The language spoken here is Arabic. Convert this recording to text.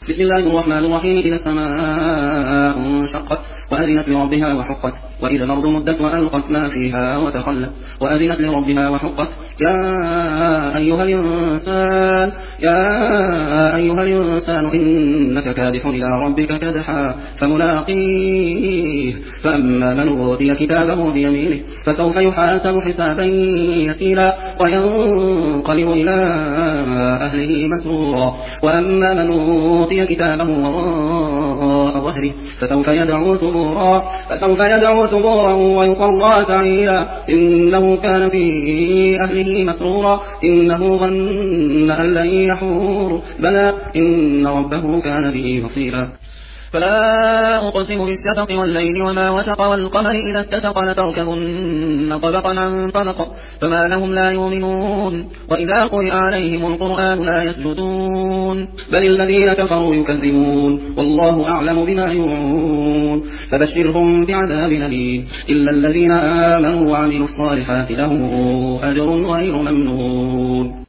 بسم الله الرحمن الرحيم. إذا السماء انشقت وأذنت لربها وحقت وإذا الأرض مدت وألقت ما فيها وتخلت وأذنت لربها وحقت يا أيها الإنسان إنك كادح إلى ربك كدحا فملاقيه فأما من أوتي كتابه بيمينه فسوف يحاسب حسابا يسيرا وينقلب إلى أهله مسرورا وأما من أوتي كتابه وراء ظهره فسوف يدعو ثبورا ويصلى سعيرا إنه كان في أهله مسرورا إنه ظن أن لن يحور بلى إن ربه كان به بصيرا. فلا أقسم بالشفق والليل وما وسق والقمر إذا اتسق لتركبن طبقا عن طبق فما لهم لا يؤمنون وإذا قرئ عليهم القرآن لا يسجدون بل الذين كفروا يكذبون والله أعلم بما يوعون فبشرهم بعذاب أليم إلا الذين آمنوا وعملوا الصالحات لهم أجر غير ممنون.